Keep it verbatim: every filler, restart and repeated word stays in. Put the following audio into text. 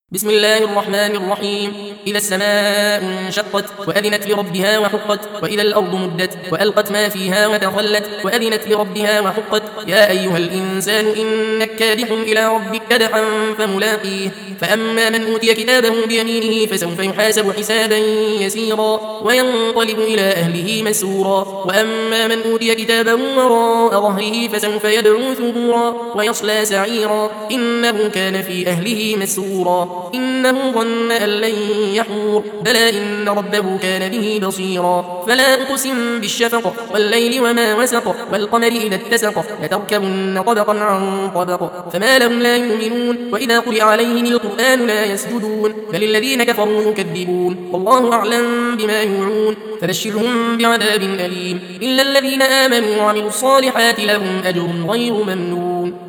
بسم الله الرحمن الرحيم. إذا السماء انشقت وأذنت لربها وحقت، وإذا الأرض مدت وألقت ما فيها وتخلت وأذنت لربها وحقت. يا أيها الإنسان إنك كادح إلى ربك كدحا فملاقيه. فأما من أوتي كتابه بيمينه فسوف يحاسب حسابا يسيرا وينقلب إلى أهله مسرورا. وأما من أوتي كتابه وراء ظهره فسوف يدعو ثبورا ويصلى سعيرا إنه كان في أهله مسرورا إنه ظن أن لن يحور بلى إن ربه كان به بصيرا. فلا أقسم بالشفق والليل وما وسق والقمر إذا اتسق لتركبن طبقا عن طبق فما لهم لا يؤمنون. وإذا قرئ عليهم القرآن لا يسجدون بل الذين كفروا يكذبون والله أعلم بما يوعون. فبشرهم بعذاب أليم إلا الذين آمنوا وعملوا الصالحات لهم أجر غير ممنون.